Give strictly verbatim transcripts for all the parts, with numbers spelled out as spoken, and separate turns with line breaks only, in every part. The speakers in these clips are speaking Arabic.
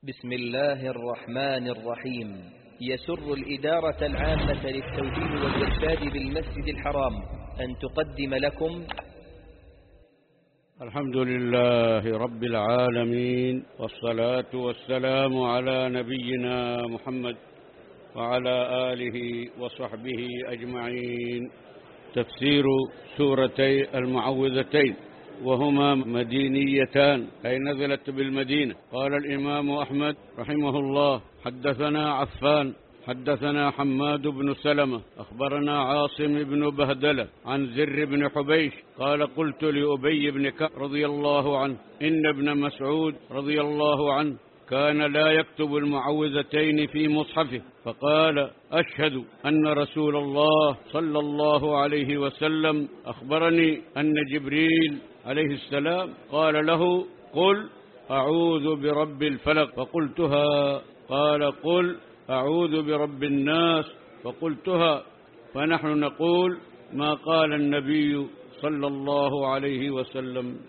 بسم الله الرحمن الرحيم. يسر الإدارة العامة للتوجيه والإرشاد بالمسجد الحرام أن تقدم لكم
الحمد لله رب العالمين، والصلاة والسلام على نبينا محمد وعلى آله وصحبه أجمعين. تفسير سورتي المعوذتين، وهما مدينيتان أي نزلت بالمدينة. قال الإمام أحمد رحمه الله: حدثنا عفان حدثنا حماد بن سلمة أخبرنا عاصم بن بهدلة عن زر بن حبيش قال: قلت لأبي بن كعب رضي الله عنه: إن ابن مسعود رضي الله عنه كان لا يكتب المعوذتين في مصحفه، فقال: أشهد أن رسول الله صلى الله عليه وسلم أخبرني أن جبريل عليه السلام قال له: قل أعوذ برب الفلق، فقلتها. قال: قل أعوذ برب الناس، فقلتها. فنحن نقول ما قال النبي صلى الله عليه وسلم.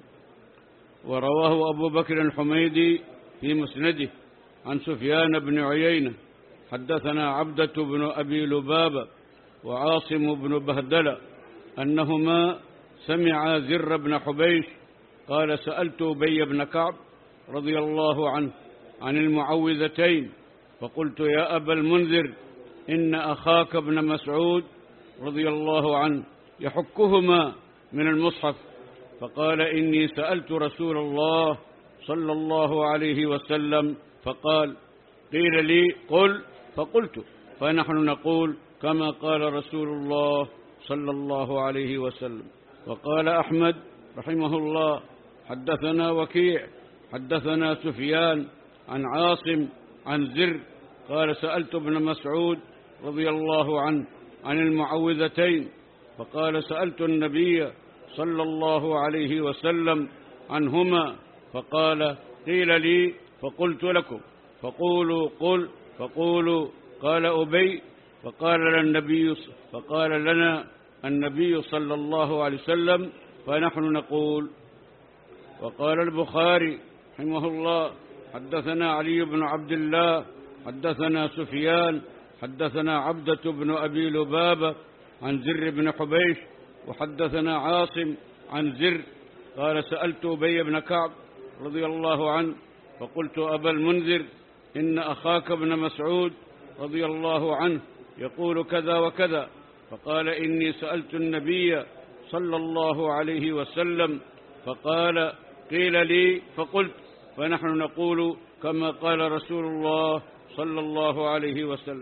ورواه أبو بكر الحميدي في مسنده عن سفيان بن عيينة حدثنا عبدة بن أبي لبابة وعاصم بن بهدلة أنهما سمعا زر بن حبيش قال: سألت أبي بن كعب رضي الله عنه عن المعوذتين، فقلت: يا أبا المنذر، إن أخاك ابن مسعود رضي الله عنه يحكهما من المصحف. فقال: إني سألت رسول الله صلى الله عليه وسلم فقال: قيل لي قل، فقلت. فنحن نقول كما قال رسول الله صلى الله عليه وسلم. وقال أحمد رحمه الله: حدثنا وكيع حدثنا سفيان عن عاصم عن زر قال: سألت ابن مسعود رضي الله عنه عن المعوذتين، فقال: سألت النبي صلى الله عليه وسلم عنهما، فقال: قيل لي فقلت لكم، فقولوا قل، فقولوا. قال أبي: فقال لنا النبي فقال لنا النبي صلى الله عليه وسلم، فنحن نقول. وقال البخاري رحمه الله: حدثنا علي بن عبد الله حدثنا سفيان حدثنا عبدة بن أبي لبابة عن زر بن حبيش وحدثنا عاصم عن زر قال: سألت أبي بن كعب رضي الله عنه فقلت: أبا المنذر، إن أخاك ابن مسعود رضي الله عنه يقول كذا وكذا. فقال: إني سألت النبي صلى الله عليه وسلم فقال: قيل لي فقلت. فنحن نقول كما قال رسول الله صلى الله عليه وسلم.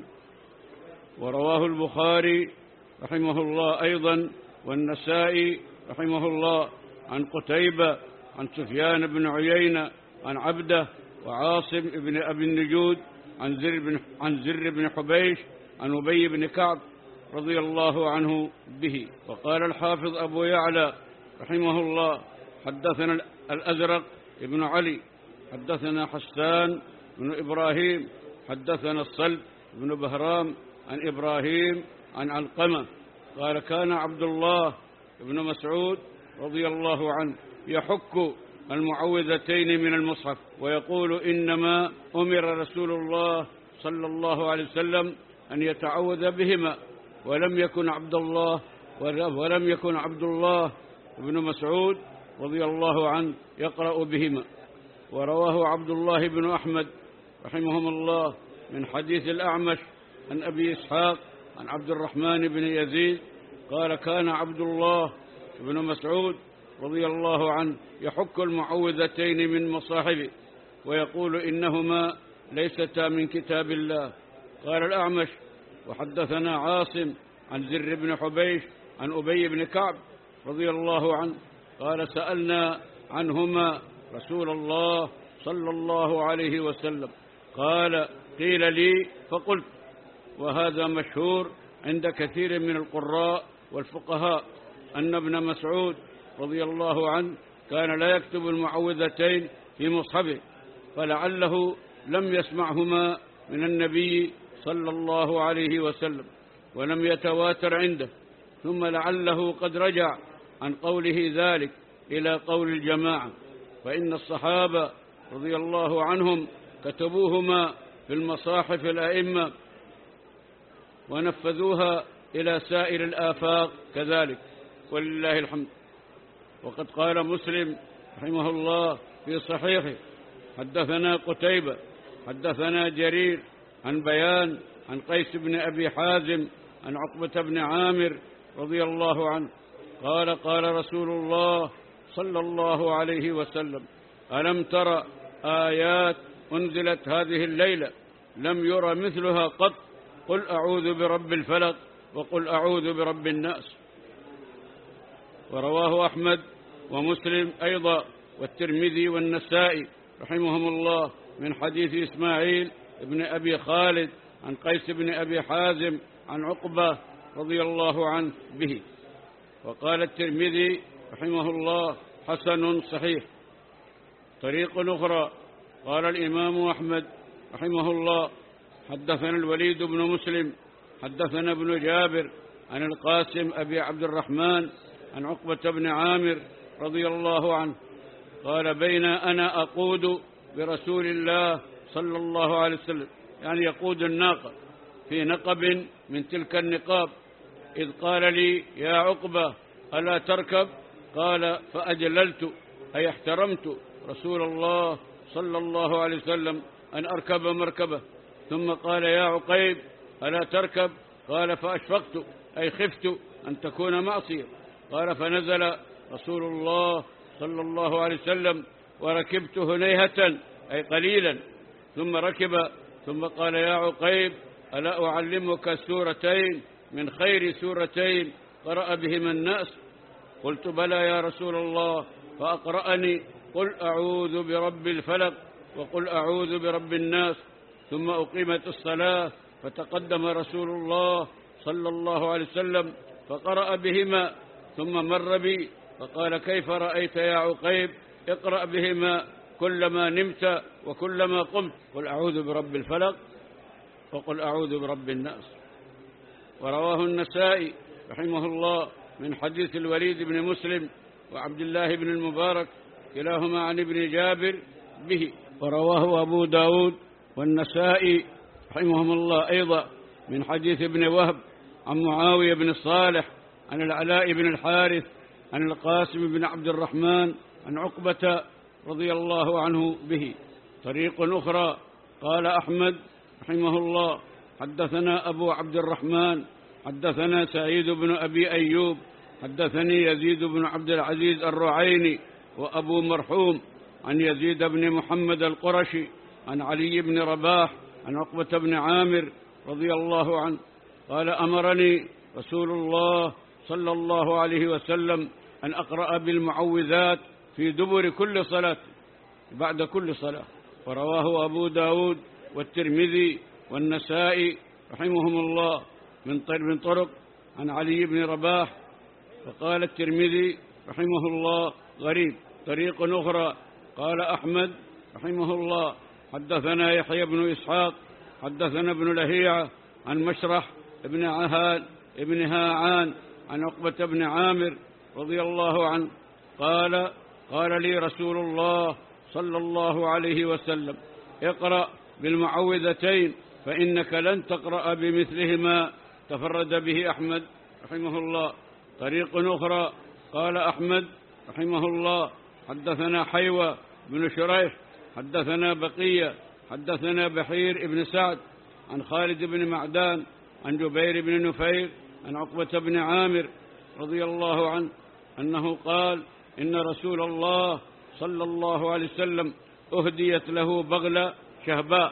ورواه البخاري رحمه الله أيضا والنسائي رحمه الله عن قتيبة عن سفيان بن عيينة عن عبده وعاصم بن أبي النجود عن زر بن, عن زر بن حبيش عن أبي بن كعب رضي الله عنه به. وقال الحافظ أبو يعلى رحمه الله: حدثنا الأزرق بن علي حدثنا حسان بن إبراهيم حدثنا الصلب بن بهرام عن إبراهيم عن علقمة قال: كان عبد الله بن مسعود رضي الله عنه يحك المعوذتين من المصحف ويقول: إنما أمر رسول الله صلى الله عليه وسلم أن يتعوذ بهما، ولم يكن عبد الله ولم يكن عبد الله بن مسعود رضي الله عنه يقرأ بهما. ورواه عبد الله بن أحمد رحمهم الله من حديث الأعمش عن أبي إسحاق عن عبد الرحمن بن يزيد قال: كان عبد الله بن مسعود رضي الله عنه يحك المعوذتين من مصاحبه ويقول: إنهما ليستا من كتاب الله. قال الأعمش: وحدثنا عاصم عن زر بن حبيش عن أبي بن كعب رضي الله عنه قال: سألنا عنهما رسول الله صلى الله عليه وسلم، قال: قيل لي فقلت. وهذا مشهور عند كثير من القراء والفقهاء أن ابن مسعود رضي الله عنه كان لا يكتب المعوذتين في مصحفه، فلعله لم يسمعهما من النبي صلى الله عليه وسلم ولم يتواتر عنده، ثم لعله قد رجع عن قوله ذلك إلى قول الجماعة، فإن الصحابة رضي الله عنهم كتبوهما في المصاحف الأئمة ونفذوها إلى سائر الآفاق كذلك، ولله الحمد. وقد قال مسلم رحمه الله في صحيحه: حدثنا قتيبة حدثنا جرير عن بيان عن قيس بن أبي حازم عن عقبة بن عامر رضي الله عنه قال: قال رسول الله صلى الله عليه وسلم: ألم تر آيات أنزلت هذه الليلة لم ير مثلها قط، قل أعوذ برب الفلق وقل أعوذ برب الناس. ورواه أحمد ومسلم أيضا والترمذي والنسائي رحمهم الله من حديث إسماعيل بن أبي خالد عن قيس بن أبي حازم عن عقبة رضي الله عنه به. وقال الترمذي رحمه الله: حسن صحيح. طريق أخرى قال الإمام أحمد رحمه الله: حدثنا الوليد بن مسلم حدثنا ابن جابر عن القاسم أبي عبد الرحمن عن عقبة بن عامر رضي الله عنه قال: بين أنا أقود برسول الله صلى الله عليه وسلم، يعني يقود الناقة في نقب من تلك النقاب، إذ قال لي: يا عقبة ألا تركب؟ قال: فأجللت أي احترمت رسول الله صلى الله عليه وسلم أن أركب مركبة. ثم قال: يا عقيب ألا تركب؟ قال: فأشفقت أي خفت أن تكون معصية. قال: فنزل رسول الله صلى الله عليه وسلم وركبت هنيهة أي قليلا، ثم ركب ثم قال: يا عقيب ألا أعلمك سورتين من خير سورتين قرأ بهما الناس؟ قلت: بلى يا رسول الله. فأقرأني: قل أعوذ برب الفلق وقل أعوذ برب الناس. ثم أقيمت الصلاة فتقدم رسول الله صلى الله عليه وسلم فقرأ بهما، ثم مر بي فقال: كيف رأيت يا عقيب؟ اقرأ بهما كلما نمت وكلما قمت، قل أعوذ برب الفلق وقل أعوذ برب الناس. ورواه النسائي رحمه الله من حديث الوليد بن مسلم وعبد الله بن المبارك كلاهما عن ابن جابر به. ورواه أبو داود والنسائي رحمهم الله أيضا من حديث ابن وهب عن معاوية بن صالح عن العلاء بن الحارث عن القاسم بن عبد الرحمن عن عقبة رضي الله عنه به. طريق أخرى قال أحمد رحمه الله: حدثنا أبو عبد الرحمن حدثنا سعيد بن أبي أيوب حدثني يزيد بن عبد العزيز الرعيني وأبو مرحوم عن يزيد بن محمد القرشي عن علي بن رباح عن عقبة بن عامر رضي الله عنه قال: أمرني رسول الله صلى الله عليه وسلم أن أقرأ بالمعوذات في دبر كل صلاة بعد كل صلاة. ورواه أبو داود والترمذي والنسائي رحمهم الله من طرق عن علي بن رباح. وقال الترمذي رحمه الله: غريب. طريق أخرى قال أحمد رحمه الله: حدثنا يحيى بن إسحاق حدثنا ابن لهيعة عن مشرح ابن عهان ابن هاعان عن عقبة بن عامر رضي الله عنه قال: قال لي رسول الله صلى الله عليه وسلم: اقرأ بالمعوذتين فإنك لن تقرأ بمثلهما. تفرد به أحمد رحمه الله. طريق أخرى قال أحمد رحمه الله: حدثنا حيوى بن شريح حدثنا بقية حدثنا بحير ابن سعد عن خالد بن معدان عن جبير بن نفير عن عقبة بن عامر رضي الله عنه أنه قال: إن رسول الله صلى الله عليه وسلم أهديت له بغلة شهباء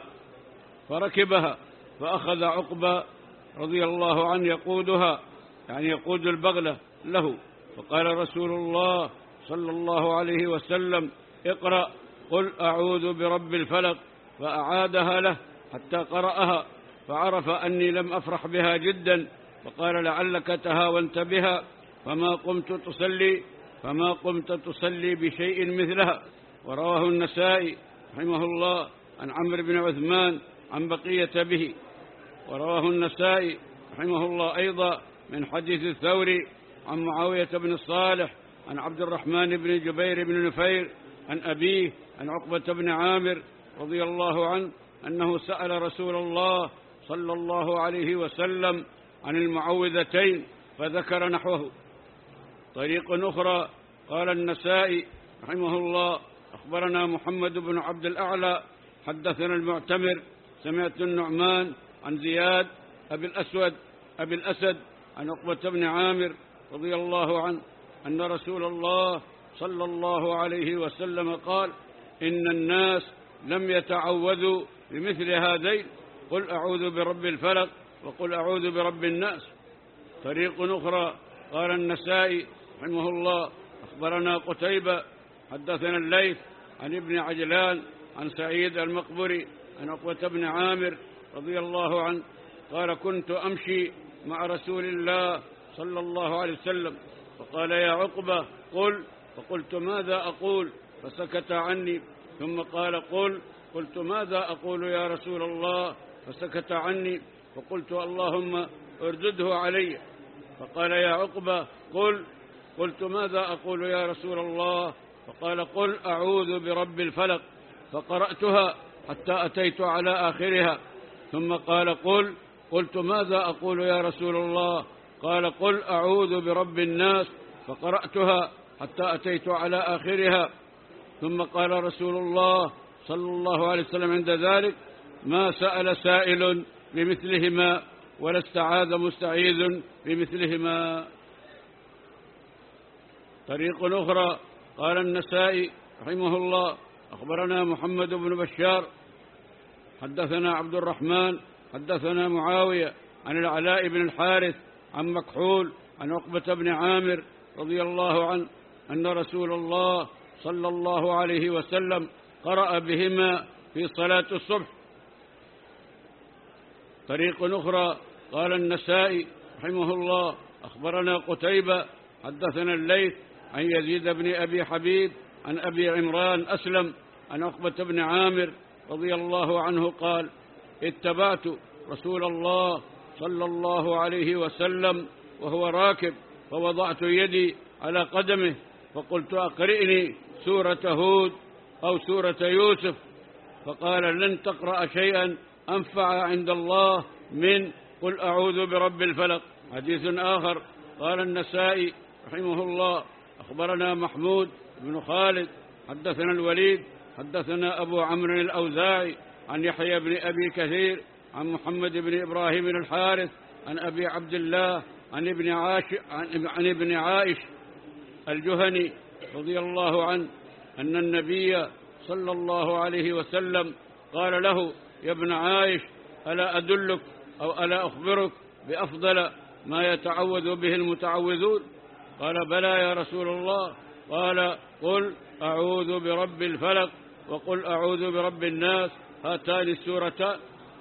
فركبها، فأخذ عقبة رضي الله عنه يقودها، يعني يقود البغلة له. فقال رسول الله صلى الله عليه وسلم: اقرأ قل أعوذ برب الفلق، فأعادها له حتى قرأها، فعرف أني لم أفرح بها جدا، فقال: لعلك تهاونت بها فما قمت تصلي فما قمت تصلي بشيء مثلها. ورواه النسائي رحمه الله عن عمرو بن عثمان عن بقية به. ورواه النسائي رحمه الله أيضا من حديث الثوري عن معاوية بن الصالح عن عبد الرحمن بن جبير بن نفير عن أبيه عن عقبة بن عامر رضي الله عنه أنه سأل رسول الله صلى الله عليه وسلم عن المعوذتين فذكر نحوه. طريق أخرى قال النسائي رحمه الله أخبرنا محمد بن عبد الأعلى حدثنا المعتمر سمعت النعمان عن زياد أبي الأسود أبي الأسد عن عقبة بن عامر رضي الله عنه أن رسول الله صلى الله عليه وسلم قال إن الناس لم يتعوذوا بمثل هذين قل أعوذ برب الفلق وقل أعوذ برب الناس. طريق أخرى قال النسائي رحمه الله أخبرنا قتيبة حدثنا الليث عن ابن عجلان عن سعيد المقبري عن عقبة بن عامر رضي الله عنه قال كنت أمشي مع رسول الله صلى الله عليه وسلم فقال يا عقبة قل، فقلت ماذا أقول؟ فسكت عني، ثم قال قل، قلت ماذا أقول يا رسول الله؟ فسكت عني، فقلت اللهم اردده علي. فقال يا عقبة قل، قلت ماذا أقول يا رسول الله؟ فقال قل أعوذ برب الفلق، فقرأتها حتى أتيت على آخرها، ثم قال قل، قلت ماذا أقول يا رسول الله؟ قال قل أعوذ برب الناس، فقرأتها حتى أتيت على آخرها، ثم قال رسول الله صلى الله عليه وسلم عند ذلك ما سأل سائل بمثلهما ولا استعاذ مستعيذ بمثلهما. طريق أخرى قال النسائي رحمه الله أخبرنا محمد بن بشار حدثنا عبد الرحمن حدثنا معاوية عن العلاء بن الحارث عن مكحول عن عقبة بن عامر رضي الله عنه أن رسول الله صلى الله عليه وسلم قرأ بهما في صلاة الصبح. طريق أخرى قال النسائي رحمه الله أخبرنا قتيبة حدثنا الليث عن يزيد بن أبي حبيب عن أبي عمران أسلم عن عقبة بن عامر رضي الله عنه قال اتبعت رسول الله صلى الله عليه وسلم وهو راكب فوضعت يدي على قدمه فقلت أقرئني سورة هود أو سورة يوسف، فقال لن تقرأ شيئا أنفع عند الله من قل أعوذ برب الفلق. حديث آخر قال النسائي رحمه الله أخبرنا محمود بن خالد حدثنا الوليد حدثنا أبو عمرو الأوزاعي عن يحيى بن أبي كثير عن محمد بن إبراهيم الحارث عن أبي عبد الله عن ابن عاش عن, عن ابن عائش الجهني رضي الله عنه أن النبي صلى الله عليه وسلم قال له يا ابن عائش ألا أدلك أو ألا أخبرك بأفضل ما يتعوذ به المتعوذون؟ قال بلى يا رسول الله. قال قل أعوذ برب الفلق وقل أعوذ برب الناس، هاتان السورتان.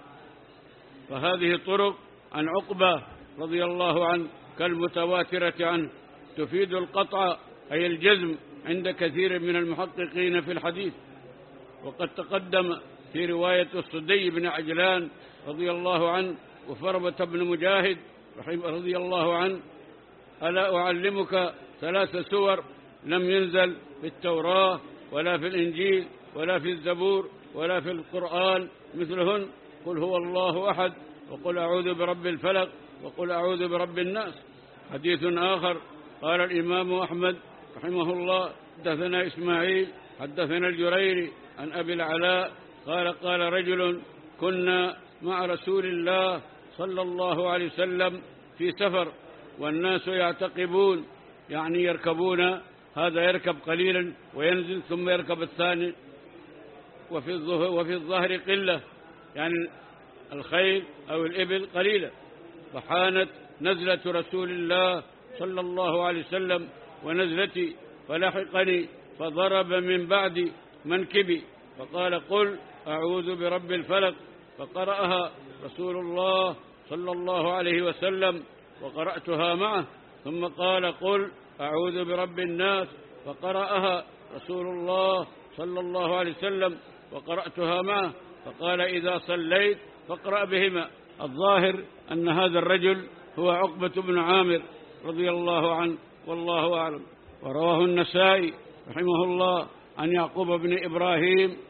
فهذه طرق عن عقبة رضي الله عنه كالمتواترة عنه تفيد القطع أي الجزم عند كثير من المحققين في الحديث. وقد تقدم في رواية الصدي بن عجلان رضي الله عنه وفربة بن مجاهد رضي الله عنه ألا أعلمك ثلاث سور لم ينزل في التوراة ولا في الإنجيل ولا في الزبور ولا في القرآن مثلهن قل هو الله أحد وقل أعوذ برب الفلق وقل أعوذ برب الناس. حديث آخر قال الإمام أحمد رحمه الله حدثنا إسماعيل حدثنا الجريري عن أبي العلاء قال قال رجل كنا مع رسول الله صلى الله عليه وسلم في سفر والناس يعتقبون، يعني يركبون، هذا يركب قليلا وينزل ثم يركب الثاني، وفي الظهر وفي الظهر قلة، يعني الخيل أو الإبل قليلة. فحانت نزلة رسول الله صلى الله عليه وسلم ونزلتي فلحقني فضرب من بعد منكبي فقال قل أعوذ برب الفلق، فقرأها رسول الله صلى الله عليه وسلم وقرأتها معه، ثم قال قل أعوذ برب الناس، فقرأها رسول الله صلى الله عليه وسلم وقرأتها معه، فقال إذا صليت فاقرأ بهما. الظاهر أن هذا الرجل هو عقبة بن عامر رضي الله عنه والله أعلم. ورواه النسائي رحمه الله عن يعقوب بن إبراهيم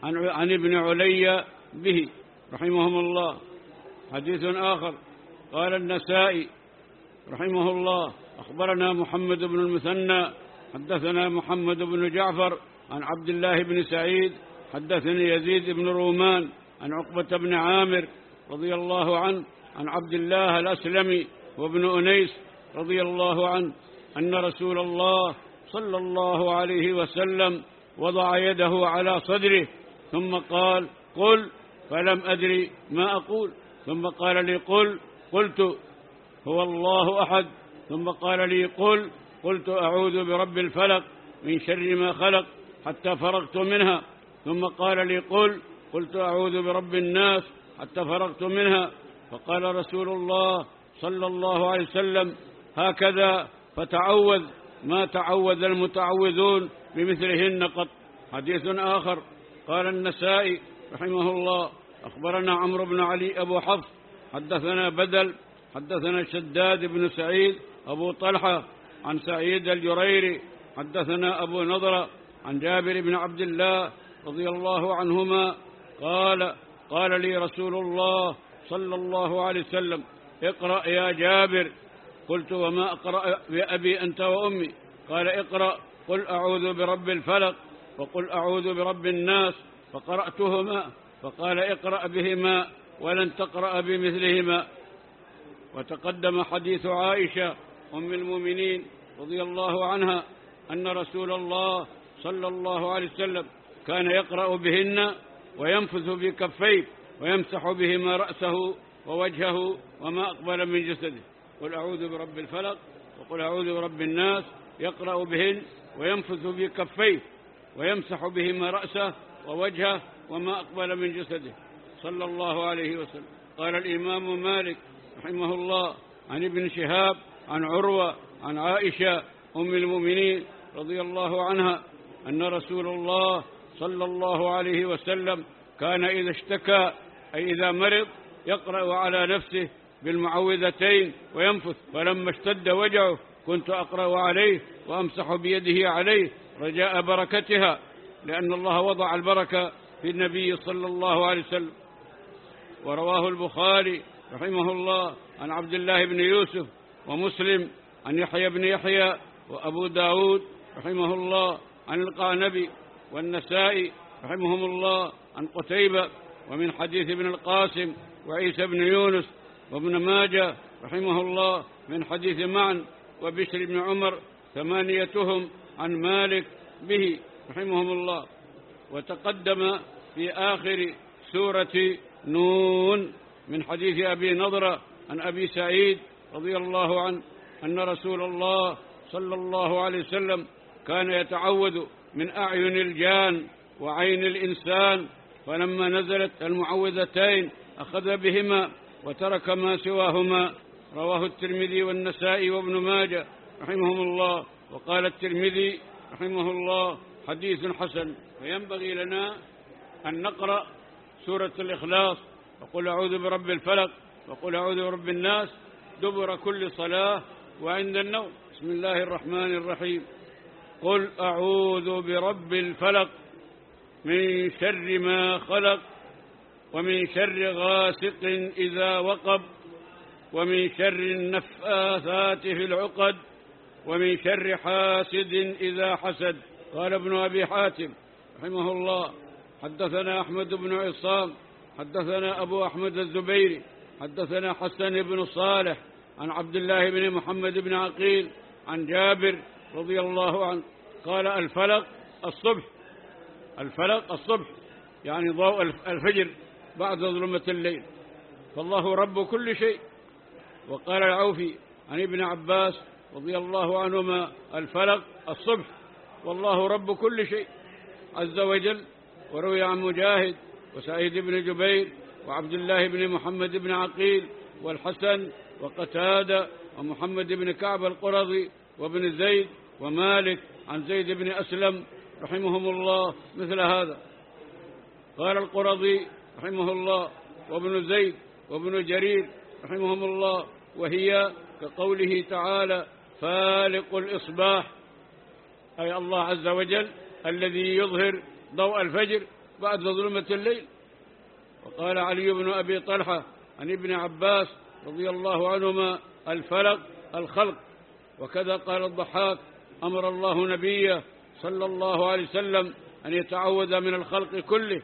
عن, عن ابن علي به رحمهم الله. حديث آخر قال النسائي رحمه الله أخبرنا محمد بن المثنى حدثنا محمد بن جعفر عن عبد الله بن سعيد حدثني يزيد بن رومان عن عقبة بن عامر رضي الله عنه عن عبد الله الأسلمي وابن أنيس رضي الله عنه أن رسول الله صلى الله عليه وسلم وضع يده على صدره ثم قال قل، فلم أدري ما أقول، ثم قال لي قل، قلت هو الله أحد، ثم قال لي قل، قلت أعوذ برب الفلق من شر ما خلق حتى فرغت منها، ثم قال لي قل، قلت أعوذ برب الناس حتى فرغت منها. فقال رسول الله صلى الله عليه وسلم هكذا فتعوذ ما تعوذ المتعوذون بمثلهن قط. حديث آخر قال النسائي رحمه الله أخبرنا عمرو بن علي أبو حفص حدثنا بدل حدثنا شداد بن سعيد أبو طلحة عن سعيد الجريري حدثنا أبو نضرة عن جابر بن عبد الله رضي الله عنهما قال قال لي رسول الله صلى الله عليه وسلم اقرأ يا جابر. قلت وما أقرأ بأبي أنت وأمي؟ قال اقرأ قل أعوذ برب الفلق وقل أعوذ برب الناس، فقرأتهما فقال اقرأ بهما ولن تقرأ بمثلهما. وتقدم حديث عائشة أم المؤمنين رضي الله عنها أن رسول الله صلى الله عليه وسلم كان يقرأ بهن وينفث بكفيه ويمسح بهما رأسه ووجهه وما أقبل من جسده. قل أعوذ برب الفلق وقل أعوذ برب الناس، يقرأ بهن وينفث بكفيه ويمسح بهما رأسه ووجهه وما أقبل من جسده صلى الله عليه وسلم. قال الإمام مالك رحمه الله عن ابن شهاب عن عروة عن عائشة أم المؤمنين رضي الله عنها أن رسول الله صلى الله عليه وسلم كان إذا اشتكى أي إذا مرض يقرأ على نفسه بالمعوذتين وينفث، فلما اشتد وجعه كنت أقرأ عليه وأمسح بيده عليه رجاء بركتها، لأن الله وضع البركة في النبي صلى الله عليه وسلم. ورواه البخاري رحمه الله عن عبد الله بن يوسف ومسلم عن يحيى بن يحيى وأبو داود رحمه الله عن القعنبي والنسائي رحمهم الله عن قتيبة ومن حديث ابن القاسم وعيسى بن يونس وابن ماجه رحمه الله من حديث معن وبشر بن عمر ثمانيتهم عن مالك به رحمهم الله. وتقدم في آخر سورة نون من حديث أبي نضرة عن أبي سعيد رضي الله عنه أن رسول الله صلى الله عليه وسلم كان يتعوذ من أعين الجان وعين الإنسان، فلما نزلت المعوذتين أخذ بهما وترك ما سواهما. رواه الترمذي والنسائي وابن ماجه رحمهم الله. وقال الترمذي رحمه الله حديث حسن. فينبغي لنا أن نقرأ سورة الإخلاص وقل أعوذ برب الفلق وقل أعوذ برب الناس دبر كل صلاة وعند النوم. بسم الله الرحمن الرحيم. قل أعوذ برب الفلق من شر ما خلق ومن شر غاسق إذا وقب ومن شر النفاثات في العقد ومن شر حاسد إذا حسد. قال ابن أبي حاتم رحمه الله حدثنا أحمد بن عصام حدثنا أبو أحمد الزبيري حدثنا حسن بن صالح عن عبد الله بن محمد بن عقيل عن جابر رضي الله عنه قال الفلق الصبح، الفلق الصبح يعني ضوء الفجر بعد ظلمة الليل، فالله رب كل شيء. وقال العوفي عن ابن عباس رضي الله عنهما الفلق الصبح والله رب كل شيء عز وجل. وروي عن مجاهد وسعيد بن جبير وعبد الله بن محمد بن عقيل والحسن وقتادة ومحمد بن كعب القرظي وابن زيد ومالك عن زيد بن أسلم رحمهم الله مثل هذا. قال القرظي رحمه الله وابن زيد وابن جرير رحمهم الله وهي كقوله تعالى فالق الإصباح، أي الله عز وجل الذي يظهر ضوء الفجر بعد ظلمة الليل. وقال علي بن أبي طلحة عن ابن عباس رضي الله عنهما: الفلق الخلق. وكذا قال الضحاك: أمر الله نبيه صلى الله عليه وسلم أن يتعوذ من الخلق كله.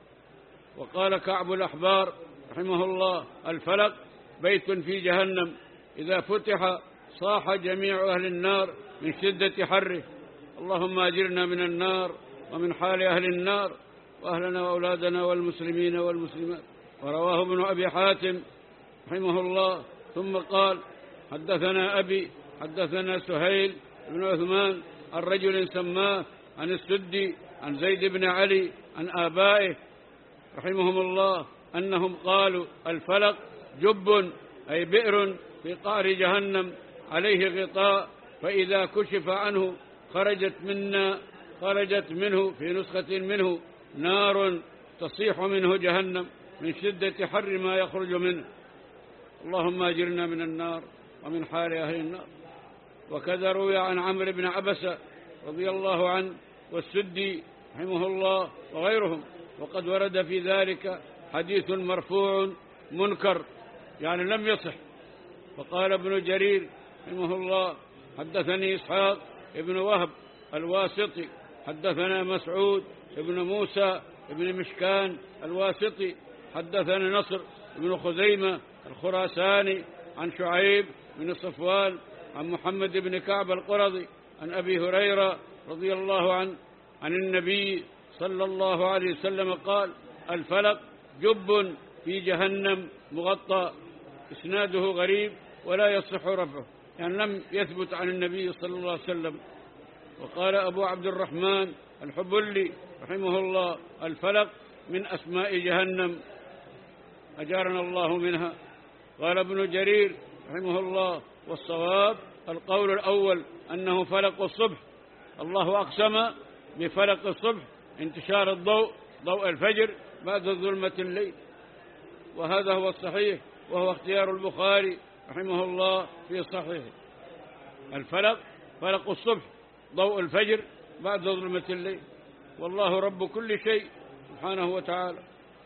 وقال كعب الأحبار رحمه الله: الفلق بيت في جهنم إذا فتح صاح جميع أهل النار من شدة حره. اللهم أجرنا من النار ومن حال أهل النار وأهلنا وأولادنا والمسلمين والمسلمات. ورواه ابن أبي حاتم رحمه الله ثم قال: حدثنا أبي حدثنا سهيل بن عثمان عن رجل سماه عن السدي عن زيد بن علي عن آبائه رحمهم الله أنهم قالوا: الفلق جب أي بئر في قعر جهنم عليه غطاء، فإذا كشف عنه خرجت منا خرجت منه في نسخة منه نار تصيح منه جهنم من شدة حر ما يخرج منه. اللهم أجرنا من النار ومن حال أهل النار. وكذا روي عن عمرو بن عبسة رضي الله عنه والسدي رحمه الله وغيرهم، وقد ورد في ذلك حديث مرفوع منكر يعني لم يصح. فقال ابن جرير رحمه الله: حدثني إسحاق ابن وهب الواسطي حدثنا مسعود ابن موسى ابن مشكان الواسطي حدثنا نصر ابن خزيمة الخراساني عن شعيب بن صفوان عن محمد بن كعب القرظي عن أبي هريرة رضي الله عنه عن النبي صلى الله عليه وسلم قال: الفلق جب في جهنم مغطى. إسناده غريب ولا يصح رفعه، يعني لم يثبت عن النبي صلى الله عليه وسلم. وقال أبو عبد الرحمن الحبلي رحمه الله: الفلق من أسماء جهنم أجارنا الله منها. قال ابن جرير رحمه الله: والصواب القول الأول أنه فلق الصبح. الله أقسم بفلق الصبح انتشار الضوء ضوء الفجر بعد ظلمة الليل، وهذا هو الصحيح وهو اختيار البخاري رحمه الله في صحيحه. الفلق فلق الصبح ضوء الفجر بعد ظلمة الليل، والله رب كل شيء سبحانه وتعالى.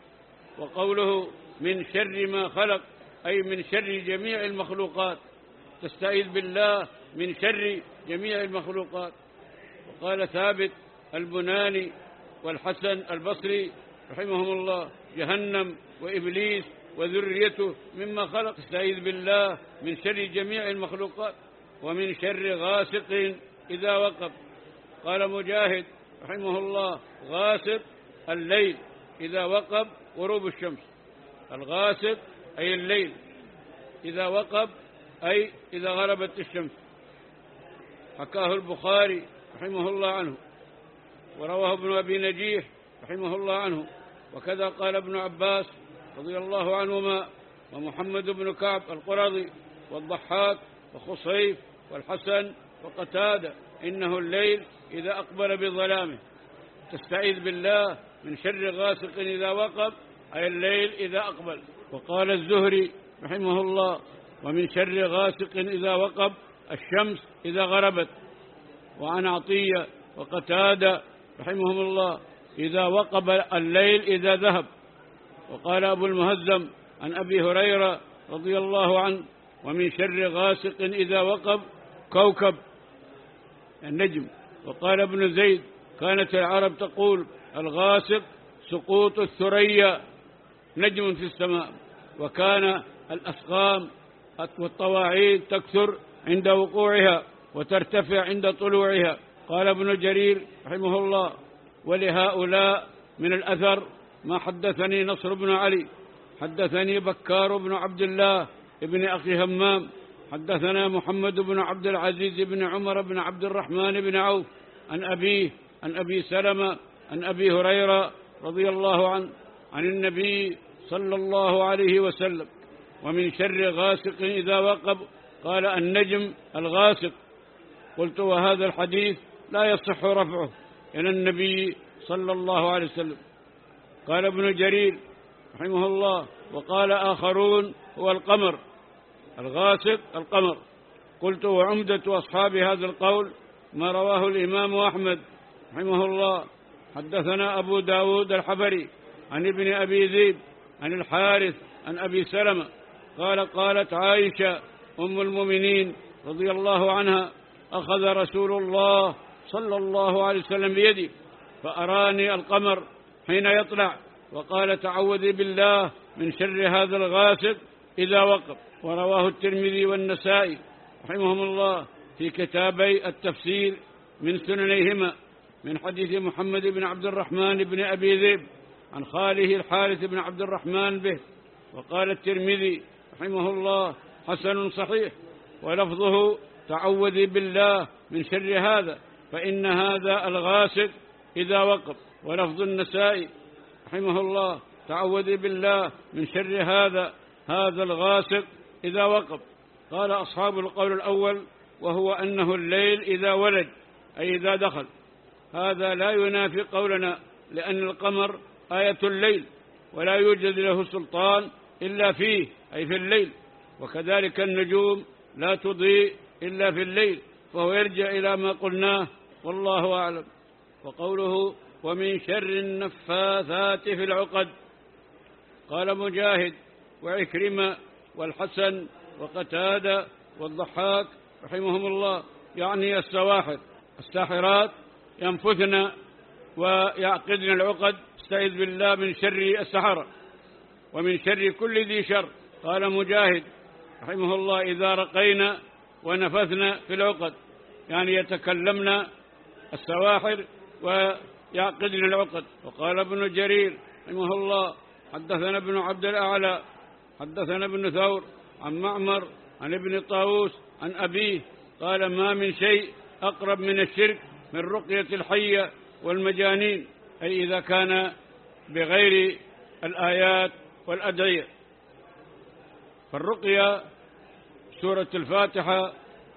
وقوله من شر ما خلق أي من شر جميع المخلوقات، تستعيذ بالله من شر جميع المخلوقات. وقال ثابت البناني والحسن البصري رحمهم الله: جهنم وإبليس وذريته مما خلق، تستعيذ بالله من شر جميع المخلوقات ومن شر غاسق إذا وقب. قال مجاهد رحمه الله: غاسق الليل إذا وقب غروب الشمس. الغاسق أي الليل، إذا وقب أي إذا غربت الشمس. حكاه البخاري رحمه الله عنه، ورواه ابن أبي نجيح رحمه الله عنه. وكذا قال ابن عباس رضي الله عنهما ومحمد بن كعب القرظي والضحاك وخصيف والحسن وقتادة: إنه الليل إذا أقبل بظلامه. تستعيذ بالله من شر غاسق إذا وقب أي الليل إذا أقبل. وقال الزهري رحمه الله: ومن شر غاسق إذا وقب الشمس إذا غربت. وعن عطية وقتادة رحمهم الله: إذا وقب الليل إذا ذهب. وقال أبو المهزم عن أبي هريرة رضي الله عنه: ومن شر غاسق إذا وقب كوكب النجم. وقال ابن زيد: كانت العرب تقول الغاسق سقوط الثريا نجم في السماء، وكان الأسقام والطواعيد تكثر عند وقوعها وترتفع عند طلوعها. قال ابن جرير رحمه الله: ولهؤلاء من الأثر ما حدثني نصر بن علي حدثني بكار بن عبد الله ابن أخي همام حدثنا محمد بن عبد العزيز بن عمر بن عبد الرحمن بن عوف عن أبيه عن أبي سلمة عن أبي هريرة رضي الله عنه عن النبي صلى الله عليه وسلم: ومن شر غاسق إذا وقب. قال: النجم الغاسق. قلت: وهذا الحديث لا يصح رفعه إلى النبي صلى الله عليه وسلم. قال ابن جرير رحمه الله: وقال آخرون: هو القمر الغاسق القمر. قلت: وعمدة أصحاب هذا القول ما رواه الإمام أحمد رحمه الله حدثنا أبو داود الحبري عن ابن أبي ذئب عن الحارث عن أبي سلمة قال قالت عائشة أم المؤمنين رضي الله عنها أخذ رسول الله صلى الله عليه وسلم بيدي فأراني القمر حين يطلع وقال تعوذي بالله من شر هذا الغاسق إذا وقب. ورواه الترمذي والنسائي رحمهم الله في كتابي التفسير من سننيهما من حديث محمد بن عبد الرحمن بن أبي ذئب عن خاله الحارث بن عبد الرحمن به. وقال الترمذي رحمه الله حسن صحيح، ولفظه تعوذي بالله من شر هذا فإن هذا الغاسق إذا وقب. ولفظ النسائي رحمه الله تعوذي بالله من شر هذا هذا الغاسق إذا وقب. قال أصحاب القول الأول وهو أنه الليل إذا ولد أي إذا دخل. هذا لا ينافي قولنا لأن القمر آية الليل ولا يوجد له سلطان إلا فيه أي في الليل، وكذلك النجوم لا تضيء إلا في الليل، فهو يرجع إلى ما قلناه والله أعلم. وقوله ومن شر النفاثات في العقد قال مجاهد وعكرمة والحسن وقتادة والضحاك رحمهم الله يعني السواحر الساحرات ينفثن ويعقدن العقد، استعذ بالله من شر السحرة ومن شر كل ذي شر. قال مجاهد رحمه الله إذا رقينا ونفثنا في العقد يعني يتكلمن السواحر ويعقدن العقد. وقال ابن جرير رحمه الله حدثنا ابن عبد الأعلى حدثنا ابن ثور عن معمر عن ابن طاووس عن أبيه قال ما من شيء أقرب من الشرك من رقية الحية والمجانين، أي إذا كان بغير الآيات والأدعية. فالرقية سورة الفاتحة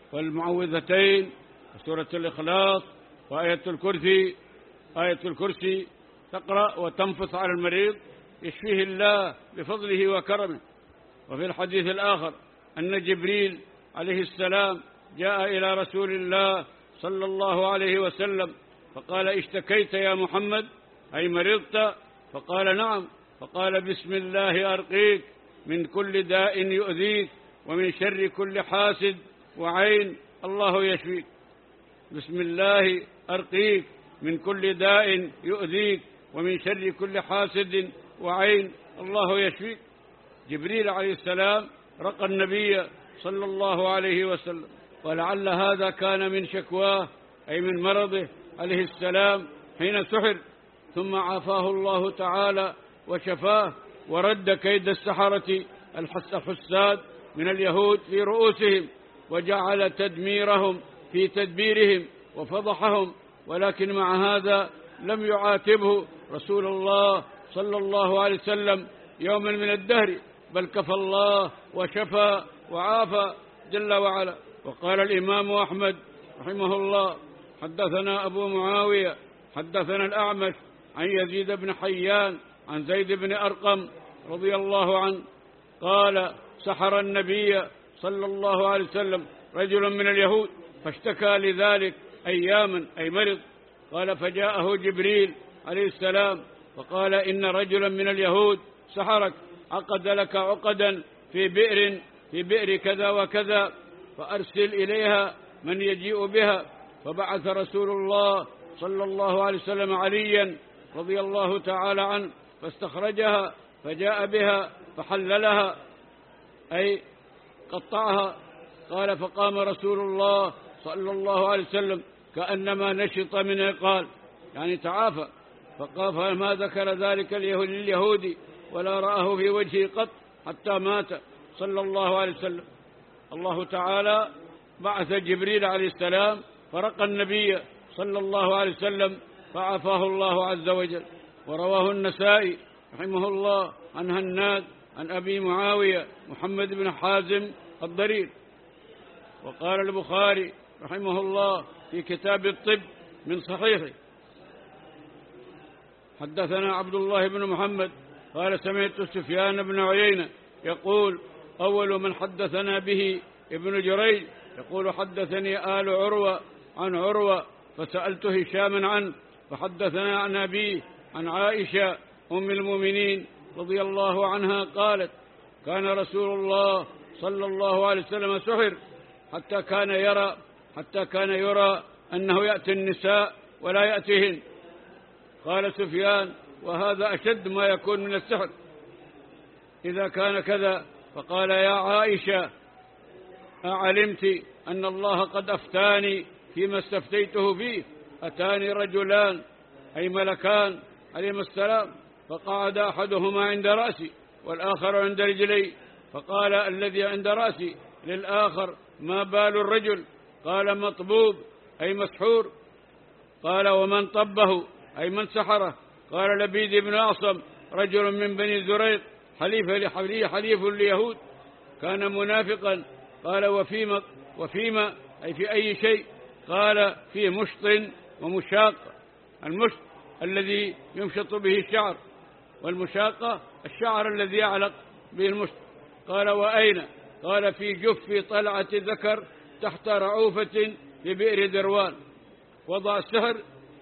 والمعوذتين وسورة الإخلاص وآية الكرسي آية الكرسي تقرأ وتنفث على المريض يشفيه الله بفضله وكرمه. وفي الحديث الآخر أن جبريل عليه السلام جاء إلى رسول الله صلى الله عليه وسلم فقال اشتكيت يا محمد أي مرضت؟ فقال نعم. فقال بسم الله أرقيك من كل داء يؤذيك ومن شر كل حاسد وعين الله يشفيك. بسم الله أرقيك من كل داء يؤذيك ومن شر كل حاسد وعين الله يشفيك. جبريل عليه السلام رقى النبي صلى الله عليه وسلم، ولعل هذا كان من شكواه أي من مرضه عليه السلام حين سحر، ثم عافاه الله تعالى وشفاه ورد كيد السحرة الحساد من اليهود في رؤوسهم وجعل تدميرهم في تدبيرهم وفضحهم. ولكن مع هذا لم يعاتبه رسول الله صلى الله عليه وسلم يوما من الدهر، بل كفى الله وشفى وعافى جل وعلا. وقال الإمام أحمد رحمه الله حدثنا أبو معاوية حدثنا الأعمش عن يزيد بن حيان عن زيد بن أرقم رضي الله عنه قال سحر النبي صلى الله عليه وسلم رجل من اليهود فاشتكى لذلك أياما أي مرض. قال فجاءه جبريل عليه السلام فقال إن رجلا من اليهود سحرك، عقد لك عقدا في بئر في بئر كذا وكذا فأرسل إليها من يجيء بها. فبعث رسول الله صلى الله عليه وسلم عليا رضي الله تعالى عنه فاستخرجها فجاء بها فحللها أي قطعها. قال فقام رسول الله صلى الله عليه وسلم كأنما نشط من عقال يعني تعافى. فقال فما ذكر ذلك لليهودي ولا رآه في وجهه قط حتى مات صلى الله عليه وسلم. الله تعالى بعث جبريل عليه السلام فرقى النبي صلى الله عليه وسلم فعافاه الله عز وجل. ورواه النسائي رحمه الله عن هناد عن أبي معاوية محمد بن حازم الضرير. وقال البخاري رحمه الله في كتاب الطب من صحيحه حدثنا عبد الله بن محمد قال سمعت سفيان بن عيينة يقول أول من حدثنا به ابن جريج يقول حدثني آل عروة عن عروة فسألت هشاما عنه فحدثنا عن أبيه عن عائشة أم المؤمنين رضي الله عنها قالت: كان رسول الله صلى الله عليه وسلم سحر حتى كان يرى حتى كان يرى أنه يأتي النساء ولا يأتيهن. قال سفيان: وهذا أشد ما يكون من السحر إذا كان كذا. فقال: يا عائشة، أعلمت أن الله قد أفتاني فيما استفتيته فيه؟ أتاني رجلان أي ملكان عليهما السلام، فقعد أحدهما عند رأسي والآخر عند رجلي، فقال الذي عند رأسي للآخر: ما بال الرجل؟ قال: مطبوب أي مسحور. قال: ومن طبه أي من سحره؟ قال: لبيد بن أعصم رجل من بني زريق حليف لحليف حليف اليهود، كان منافقا. قال: وفيما وفيما أي في أي شيء؟ قال: في مشط ومشاق. المشط الذي يمشط به الشعر، والمشاقة الشعر الذي يعلق به المشط. قال: وأين؟ قال: في جف طلعة ذكر تحت رعوفة في بئر دروان. وضع السحر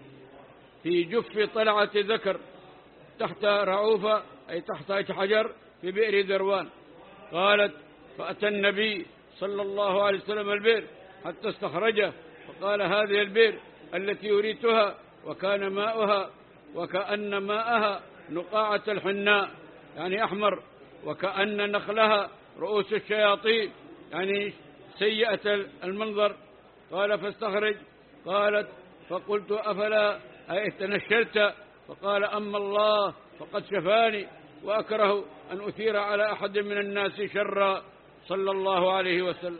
في جف طلعة ذكر تحت رعوفة أي تحت حجر في بئر دروان. قالت: فأتى النبي صلى الله عليه وسلم البئر حتى استخرجه، فقال: هذه البئر التي يريتها، وكان ماؤها وكأن ماءها نقاعة الحناء يعني أحمر، وكأن نخلها رؤوس الشياطين يعني سيئة المنظر. قال: فاستخرج. قالت: فقلت: أفلا أي تنشلت؟ فقال: أما الله فقد شفاني، وأكره أن أثير على أحد من الناس شرا صلى الله عليه وسلم.